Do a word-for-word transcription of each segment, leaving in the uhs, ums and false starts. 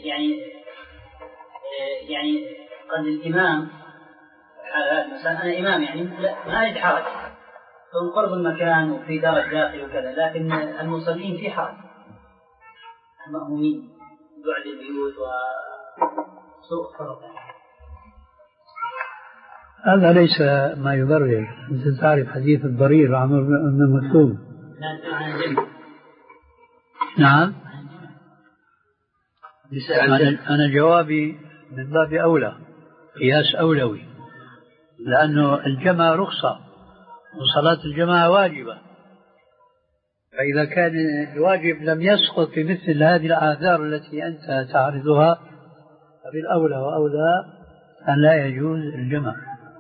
يعني يعني قد الإمام مثلا أنا إمام يعني ما يجد حرج من قرب المكان وفي درج داخل وكذا، لكن المصلين في حرج، المأمومين بعد البيوت وسوء الطرق. هذا ليس ما يبرر. أنت تعرف حديث الضرير عمرو بن مكتوم. نعم. أنا جوابي من باب أولى، قياس أولوي، لأنه الجمع رخصة وصلاة الجماعة واجبة، فإذا كان الواجب لم يسقط في مثل هذه الآثار التي أنت تعرضها فبالأولى وأولى أن لا يجوز الجمع.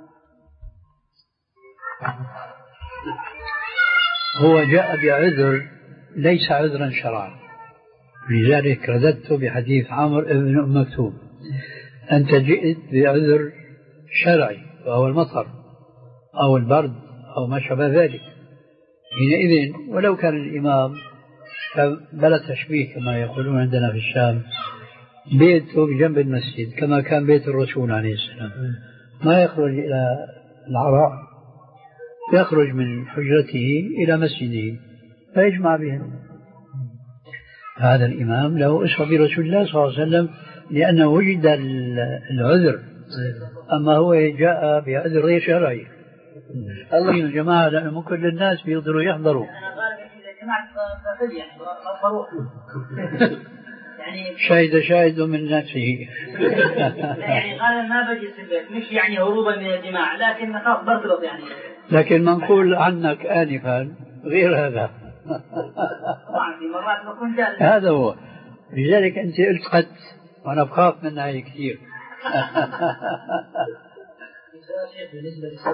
هو جاء بعذر ليس عذرا شرعا، لذلك رددت بحديث عمرو بن أم مكتوم. أنت جئت بعذر شرعي وهو المطر أو البرد أو ما شابه ذلك، حينئذ ولو كان الإمام بلا تشبيه كما يقولون عندنا في الشام بيته بجنب المسجد كما كان بيت الرسول عليه السلام، ما يخرج إلى العراء، يخرج من حجرته إلى مسجده فيجمع بهم. هذا الإمام له أسوة برسول الله صلى الله عليه وسلم لأنه وجد العذر، أما هو جاء بعذر غير شرعي. الله يا جماعة لأنه مو كل الناس بيقدروا يحضروا. شاهد شاهد من نفسه. يعني غالبا ما بجلس في البيت، مش يعني هروبا من الجماعة، لكن خاف برتبط يعني. لكن منقول عنك آنفا غير هذا. طبعا في مرات بكون جالس. هذا هو. لذلك أنت قلت قد، وأنا بخاف منها كثير.